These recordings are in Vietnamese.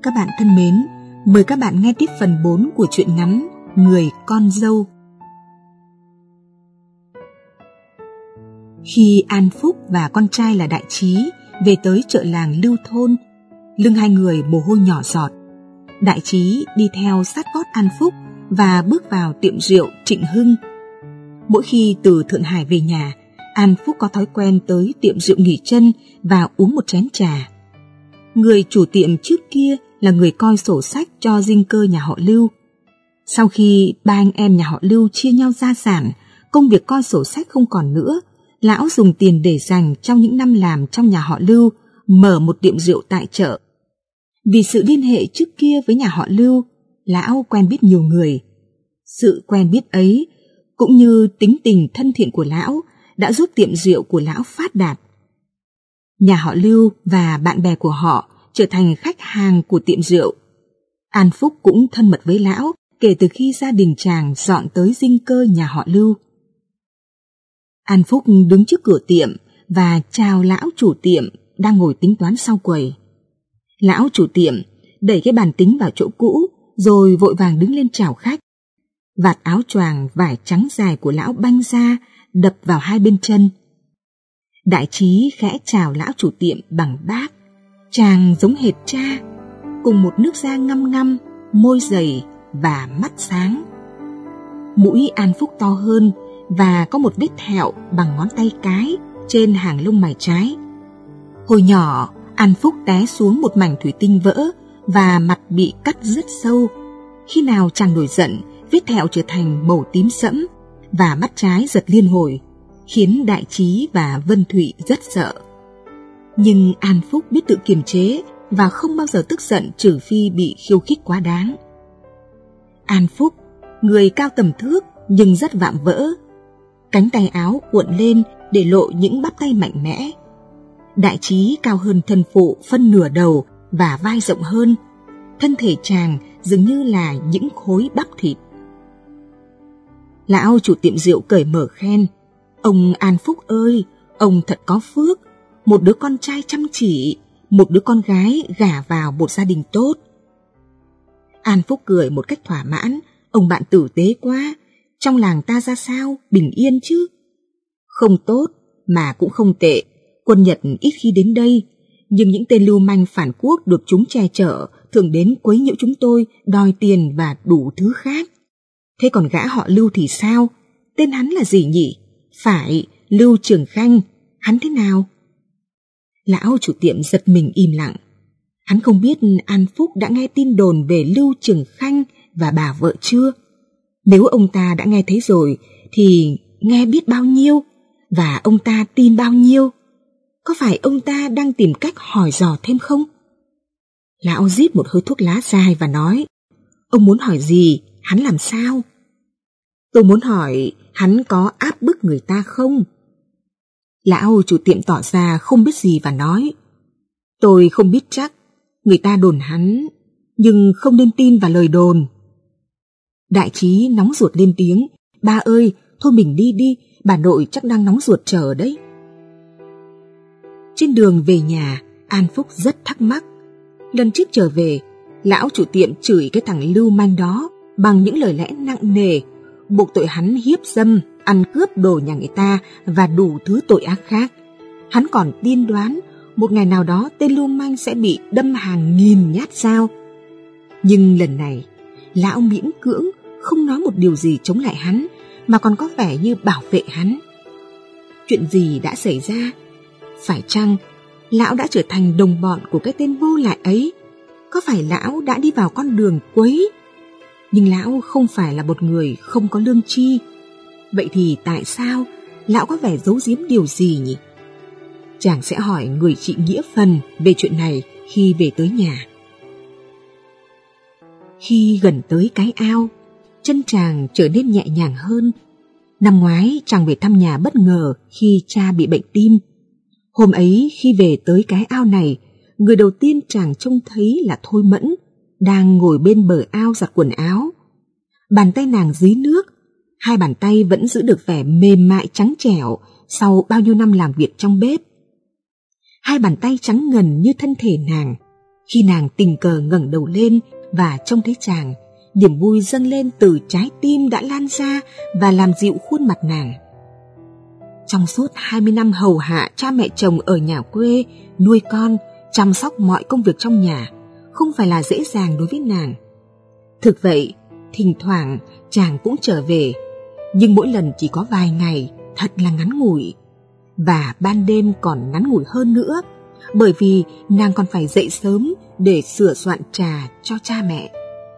Các bạn thân mến, mời các bạn nghe tiếp phần 4 của truyện ngắn Người con dâu. Khi An Phúc và con trai là Đại Trí về tới chợ làng Lưu Thôn, lưng hai người mồ hôi nhỏ giọt. Đại Trí đi theo sát gót An Phúc và bước vào tiệm rượu Trịnh Hưng. Mỗi khi từ Thượng Hải về nhà, An Phúc có thói quen tới tiệm rượu nghỉ chân và uống một chén trà. Người chủ tiệm trước kia là người coi sổ sách cho dinh cơ nhà họ Lưu. Sau khi ba anh em nhà họ Lưu chia nhau gia sản, công việc coi sổ sách không còn nữa, lão dùng tiền để dành trong những năm làm trong nhà họ Lưu mở một tiệm rượu tại chợ. Vì sự liên hệ trước kia với nhà họ Lưu, lão quen biết nhiều người. Sự quen biết ấy, cũng như tính tình thân thiện của lão, đã giúp tiệm rượu của lão phát đạt. Nhà họ Lưu và bạn bè của họ trở thành khách hàng của tiệm rượu. An Phúc cũng thân mật với lão kể từ khi gia đình chàng dọn tới dinh cơ nhà họ Lưu. An Phúc đứng trước cửa tiệm và chào lão chủ tiệm đang ngồi tính toán sau quầy. Lão chủ tiệm đẩy cái bàn tính vào chỗ cũ rồi vội vàng đứng lên chào khách. Vạt áo choàng vải trắng dài của lão banh ra đập vào hai bên chân. Đại Trí khẽ chào lão chủ tiệm bằng bác. Chàng giống hệt cha, cùng một nước da ngăm ngăm, môi dày và mắt sáng. Mũi An Phúc to hơn và có một vết thẹo bằng ngón tay cái trên hàng lông mày trái. Hồi nhỏ, An Phúc té xuống một mảnh thủy tinh vỡ và mặt bị cắt rất sâu. Khi nào chàng nổi giận, vết thẹo trở thành màu tím sẫm và mắt trái giật liên hồi, khiến Đại Trí và Vân Thụy rất sợ. Nhưng An Phúc biết tự kiềm chế và không bao giờ tức giận trừ phi bị khiêu khích quá đáng. An Phúc, người cao tầm thước nhưng rất vạm vỡ. Cánh tay áo cuộn lên để lộ những bắp tay mạnh mẽ. Đại Trí cao hơn thân phụ phân nửa đầu và vai rộng hơn. Thân thể chàng dường như là những khối bắp thịt. Lão chủ tiệm rượu cởi mở khen: "Ông An Phúc ơi, ông thật có phước, một đứa con trai chăm chỉ, một đứa con gái gả vào một gia đình tốt." An Phúc cười một cách thỏa mãn: "Ông bạn tử tế quá, trong làng ta ra sao, bình yên chứ?" "Không tốt, mà cũng không tệ, quân Nhật ít khi đến đây, nhưng những tên lưu manh phản quốc được chúng che chở thường đến quấy nhiễu chúng tôi, đòi tiền và đủ thứ khác. Thế còn gã họ Lưu thì sao? Tên hắn là gì nhỉ? Phải, Lưu Trường Khanh, hắn thế nào?" Lão chủ tiệm giật mình im lặng. Hắn không biết An Phúc đã nghe tin đồn về Lưu Trường Khanh và bà vợ chưa. Nếu ông ta đã nghe thấy rồi thì nghe biết bao nhiêu và ông ta tin bao nhiêu. Có phải ông ta đang tìm cách hỏi dò thêm không? Lão rít một hơi thuốc lá dài và nói: "Ông muốn hỏi gì? Hắn làm sao?" "Tôi muốn hỏi hắn có áp bức người ta không?" Lão chủ tiệm tỏ ra không biết gì và nói: "Tôi không biết chắc, người ta đồn hắn, nhưng không nên tin vào lời đồn." Đại Trí nóng ruột lên tiếng: "Ba ơi, thôi mình đi đi, bà nội chắc đang nóng ruột chờ đấy." Trên đường về nhà, An Phúc rất thắc mắc. Lần trước trở về, lão chủ tiệm chửi cái thằng lưu manh đó bằng những lời lẽ nặng nề, buộc tội hắn hiếp dâm, ăn cướp đồ nhà người ta và đủ thứ tội ác khác. Hắn còn tiên đoán một ngày nào đó tên lưu manh sẽ bị đâm hàng nghìn nhát dao. Nhưng lần này, lão miễn cưỡng không nói một điều gì chống lại hắn, mà còn có vẻ như bảo vệ hắn. Chuyện gì đã xảy ra? Phải chăng lão đã trở thành đồng bọn của cái tên vô lại ấy? Có phải lão đã đi vào con đường quấy? Nhưng lão không phải là một người không có lương tri. Vậy thì tại sao lão có vẻ giấu giếm điều gì nhỉ? Chàng sẽ hỏi người chị Nghĩa Phần về chuyện này khi về tới nhà. Khi gần tới cái ao, chân chàng trở nên nhẹ nhàng hơn. Năm ngoái chàng về thăm nhà bất ngờ khi cha bị bệnh tim. Hôm ấy khi về tới cái ao này, người đầu tiên chàng trông thấy là Thôi Mẫn, đang ngồi bên bờ ao giặt quần áo. Bàn tay nàng dưới nước, hai bàn tay vẫn giữ được vẻ mềm mại trắng trẻo sau bao nhiêu năm làm việc trong bếp. Hai bàn tay trắng ngần như thân thể nàng, Khi nàng tình cờ ngẩng đầu lên và trông thấy chàng, niềm vui dâng lên từ trái tim đã lan ra và làm dịu khuôn mặt nàng. Trong suốt 20 năm hầu hạ cha mẹ chồng ở nhà quê, nuôi con, chăm sóc mọi công việc trong nhà, không phải là dễ dàng đối với nàng. Thực vậy, thỉnh thoảng chàng cũng trở về, nhưng mỗi lần chỉ có vài ngày, thật là ngắn ngủi. Và ban đêm còn ngắn ngủi hơn nữa, bởi vì nàng còn phải dậy sớm để sửa soạn trà cho cha mẹ.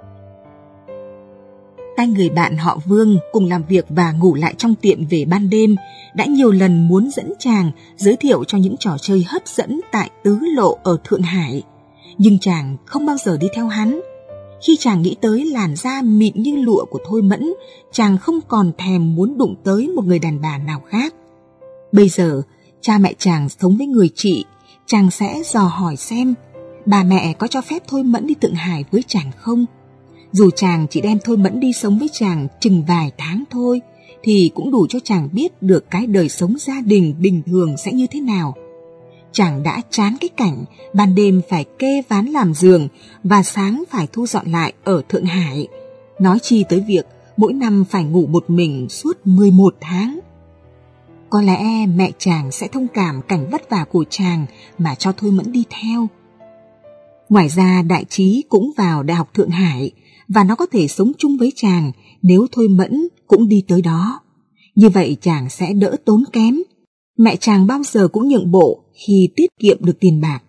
Tay người bạn họ Vương cùng làm việc và ngủ lại trong tiệm về ban đêm đã nhiều lần muốn dẫn chàng giới thiệu cho những trò chơi hấp dẫn tại Tứ Lộ ở Thượng Hải, nhưng chàng không bao giờ đi theo hắn. Khi chàng nghĩ tới làn da mịn như lụa của Thôi Mẫn, chàng không còn thèm muốn đụng tới một người đàn bà nào khác. Bây giờ, cha mẹ chàng sống với người chị, chàng sẽ dò hỏi xem bà mẹ có cho phép Thôi Mẫn đi Thượng Hải với chàng không. Dù chàng chỉ đem Thôi Mẫn đi sống với chàng chừng vài tháng thôi, thì cũng đủ cho chàng biết được cái đời sống gia đình bình thường sẽ như thế nào. Chàng đã chán cái cảnh ban đêm phải kê ván làm giường và sáng phải thu dọn lại ở Thượng Hải, nói chi tới việc mỗi năm phải ngủ một mình suốt 11 tháng. Có lẽ mẹ chàng sẽ thông cảm cảnh vất vả của chàng mà cho Thôi Mẫn đi theo. Ngoài ra Đại Trí cũng vào Đại học Thượng Hải và nó có thể sống chung với chàng nếu Thôi Mẫn cũng đi tới đó. Như vậy chàng sẽ đỡ tốn kém. Mẹ chàng bao giờ cũng nhượng bộ khi tiết kiệm được tiền bạc.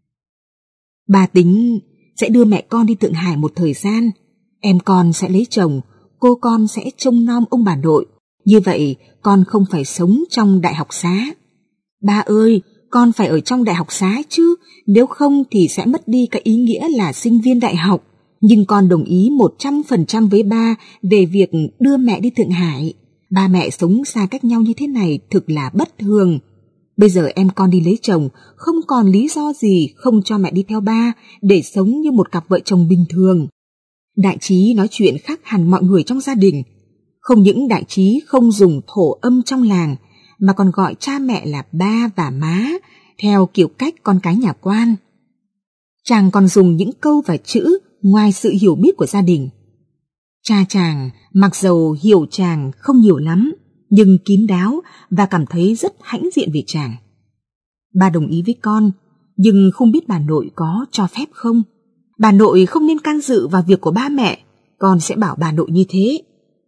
Bà tính sẽ đưa mẹ con đi Thượng Hải một thời gian. Em con sẽ lấy chồng, cô con sẽ trông nom ông bà nội. Như vậy con không phải sống trong đại học xá. Ba ơi, con phải ở trong đại học xá chứ, nếu không thì sẽ mất đi cái ý nghĩa là sinh viên đại học. Nhưng con đồng ý 100% với ba về việc đưa mẹ đi Thượng Hải. Ba mẹ sống xa cách nhau như thế này thực là bất thường. Bây giờ em con đi lấy chồng, không còn lý do gì không cho mẹ đi theo ba để sống như một cặp vợ chồng bình thường. Đại Trí nói chuyện khác hẳn mọi người trong gia đình. Không những Đại Trí không dùng thổ âm trong làng, mà còn gọi cha mẹ là ba và má, theo kiểu cách con cái nhà quan. Chàng còn dùng những câu và chữ ngoài sự hiểu biết của gia đình. Cha chàng mặc dầu hiểu chàng không nhiều lắm, nhưng kín đáo và cảm thấy rất hãnh diện về chàng. Ba đồng ý với con, nhưng không biết bà nội có cho phép không. Bà nội không nên can dự vào việc của ba mẹ, con sẽ bảo bà nội như thế.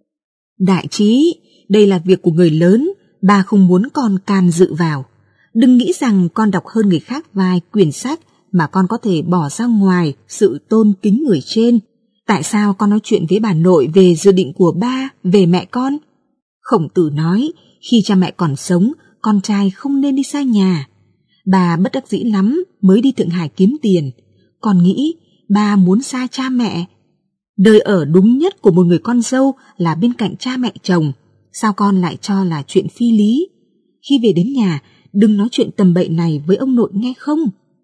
Đại Trí, đây là việc của người lớn, ba không muốn con can dự vào. Đừng nghĩ rằng con đọc hơn người khác vài quyển sách mà con có thể bỏ ra ngoài sự tôn kính người trên. Tại sao con nói chuyện với bà nội về dự định của ba về mẹ con? Khổng Tử nói, khi cha mẹ còn sống, con trai không nên đi xa nhà. Bà bất đắc dĩ lắm mới đi Thượng Hải kiếm tiền. Con nghĩ ba muốn xa cha mẹ. Đời ở đúng nhất của một người con dâu là bên cạnh cha mẹ chồng. Sao con lại cho là chuyện phi lý? Khi về đến nhà, đừng nói chuyện tầm bậy này với ông nội nghe không?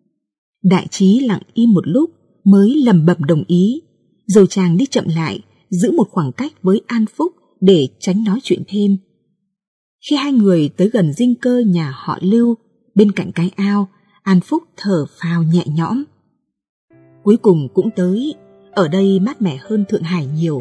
Đại Trí lặng im một lúc mới lẩm bẩm đồng ý. Rồi chàng đi chậm lại, giữ một khoảng cách với An Phúc để tránh nói chuyện thêm. Khi hai người tới gần dinh cơ nhà họ Lưu, bên cạnh cái ao, An Phúc thở phào nhẹ nhõm. Cuối cùng cũng tới, ở đây mát mẻ hơn Thượng Hải nhiều.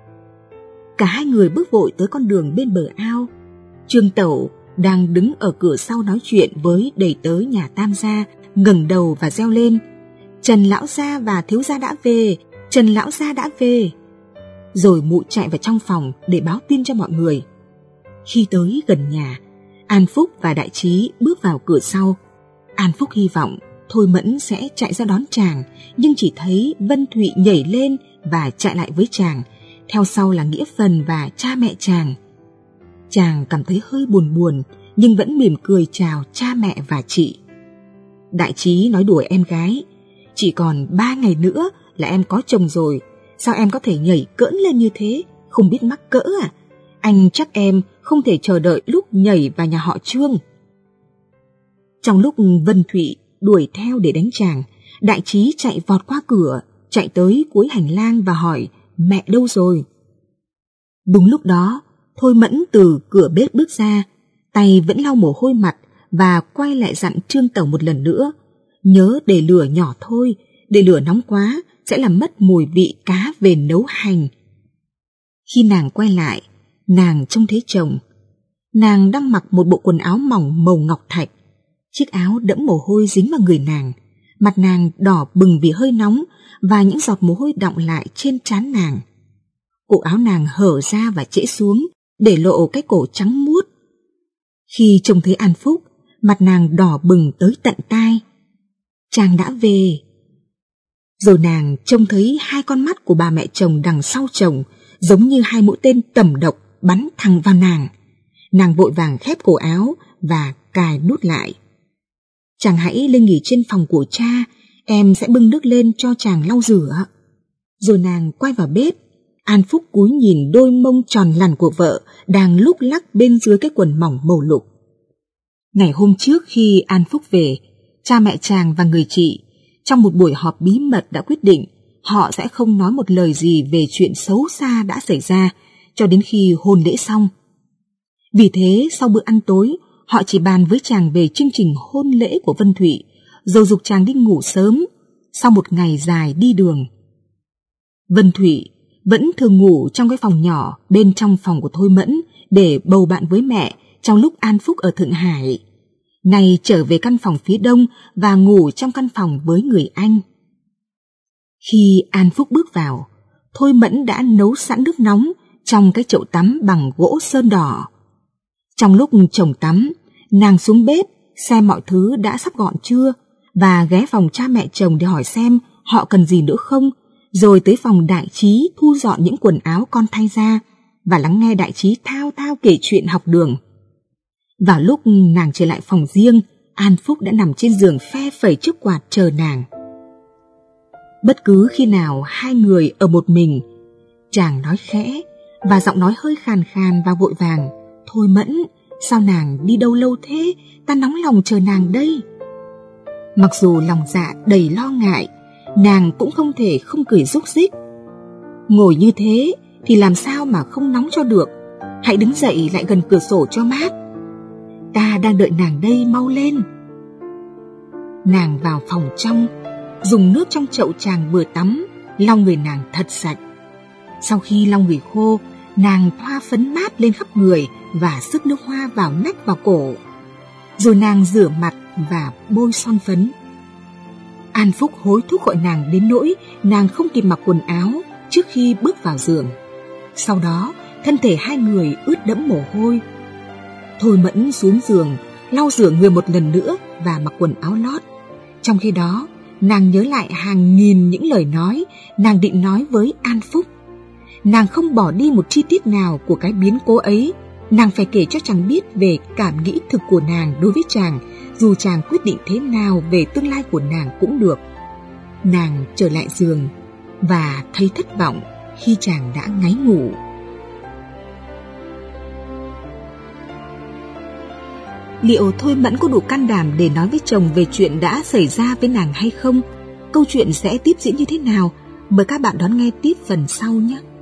Cả hai người bước vội tới con đường bên bờ ao. Trương Tẩu đang đứng ở cửa sau nói chuyện với đầy tớ nhà Tam gia, ngẩng đầu và reo lên: Trần lão gia và thiếu gia đã về, Trần lão gia đã về. Rồi mụ chạy vào trong phòng để báo tin cho mọi người. Khi tới gần nhà, An Phúc và Đại Trí bước vào cửa sau. An Phúc hy vọng Thôi Mẫn sẽ chạy ra đón chàng, nhưng chỉ thấy Vân Thụy nhảy lên và chạy lại với chàng, theo sau là Nghĩa Phần và cha mẹ chàng. Chàng cảm thấy hơi buồn buồn, nhưng vẫn mỉm cười chào cha mẹ và chị. Đại Trí nói đùa em gái: Chỉ còn 3 ngày nữa là em có chồng rồi, sao em có thể nhảy cỡn lên như thế, không biết mắc cỡ à? Anh chắc em không thể chờ đợi lúc nhảy vào nhà họ Trương. Trong lúc Vân Thụy đuổi theo để đánh chàng, Đại Trí chạy vọt qua cửa, chạy tới cuối hành lang và hỏi mẹ đâu rồi. Đúng lúc đó, Thôi Mẫn từ cửa bếp bước ra, tay vẫn lau mồ hôi mặt và quay lại dặn Trương Tẩu một lần nữa: Nhớ để lửa nhỏ thôi, để lửa nóng quá sẽ làm mất mùi vị cá về nấu hành. Khi nàng quay lại, nàng trông thấy chồng. Nàng đang mặc một bộ quần áo mỏng màu ngọc thạch. Chiếc áo đẫm mồ hôi dính vào người nàng, mặt nàng đỏ bừng vì hơi nóng và những giọt mồ hôi đọng lại trên trán nàng. Cổ áo nàng hở ra và trễ xuống, để lộ cái cổ trắng muốt. Khi trông thấy An Phúc, mặt nàng đỏ bừng tới tận tai. Chàng đã về. Rồi nàng trông thấy hai con mắt của bà mẹ chồng đằng sau chồng, giống như hai mũi tên tẩm độc bắn thẳng vào nàng. Nàng vội vàng khép cổ áo và cài nút lại. Chàng hãy lên nghỉ trên phòng của cha, em sẽ bưng nước lên cho chàng lau rửa. Rồi nàng quay vào bếp. An Phúc cúi nhìn đôi mông tròn lằn của vợ đang lúc lắc bên dưới cái quần mỏng màu lục. Ngày hôm trước khi An Phúc về, cha mẹ chàng và người chị trong một buổi họp bí mật đã quyết định họ sẽ không nói một lời gì về chuyện xấu xa đã xảy ra cho đến khi hôn lễ xong. Vì thế sau bữa ăn tối, họ chỉ bàn với chàng về chương trình hôn lễ của Vân Thụy, rồi giục chàng đi ngủ sớm sau một ngày dài đi đường. Vân Thụy vẫn thường ngủ trong cái phòng nhỏ bên trong phòng của Thôi Mẫn để bầu bạn với mẹ trong lúc An Phúc ở Thượng Hải. Nay trở về căn phòng phía đông và ngủ trong căn phòng với người anh. Khi An Phúc bước vào, Thôi Mẫn đã nấu sẵn nước nóng trong cái chậu tắm bằng gỗ sơn đỏ. Trong lúc chồng tắm, nàng xuống bếp xem mọi thứ đã sắp gọn chưa và ghé phòng cha mẹ chồng để hỏi xem họ cần gì nữa không, rồi tới phòng Đại Trí thu dọn những quần áo con thay ra và lắng nghe Đại Trí thao thao kể chuyện học đường. Vào lúc nàng trở lại phòng riêng, An Phúc đã nằm trên giường phe phẩy chiếc quạt chờ nàng. Bất cứ khi nào hai người ở một mình, chàng nói khẽ và giọng nói hơi khàn khàn và vội vàng: "Thôi Mẫn, sao nàng đi đâu lâu thế? Ta nóng lòng chờ nàng đây." Mặc dù lòng dạ đầy lo ngại, nàng cũng không thể không cười rúc rích. "Ngồi như thế thì làm sao mà không nóng cho được? Hãy đứng dậy lại gần cửa sổ cho mát. Ta đang đợi nàng đây, mau lên." Nàng vào phòng trong, dùng nước trong chậu chàng vừa tắm lau người nàng thật sạch. Sau khi lau người khô, nàng thoa phấn mát lên khắp người và sức nước hoa vào nách vào cổ. Rồi nàng rửa mặt và bôi son phấn. An Phúc hối thúc gọi nàng đến nỗi nàng không kịp mặc quần áo trước khi bước vào giường. Sau đó, thân thể hai người ướt đẫm mồ hôi. Thôi Mẫn xuống giường, lau rửa người một lần nữa và mặc quần áo lót. Trong khi đó, nàng nhớ lại hàng nghìn những lời nói nàng định nói với An Phúc. Nàng không bỏ đi một chi tiết nào của cái biến cố ấy. Nàng phải kể cho chàng biết về cảm nghĩ thực của nàng đối với chàng, dù chàng quyết định thế nào về tương lai của nàng cũng được. Nàng trở lại giường và thấy thất vọng khi chàng đã ngáy ngủ. Liệu Thôi Mẫn có đủ can đảm để nói với chồng về chuyện đã xảy ra với nàng hay không? Câu chuyện sẽ tiếp diễn như thế nào? Mời các bạn đón nghe tiếp phần sau nhé!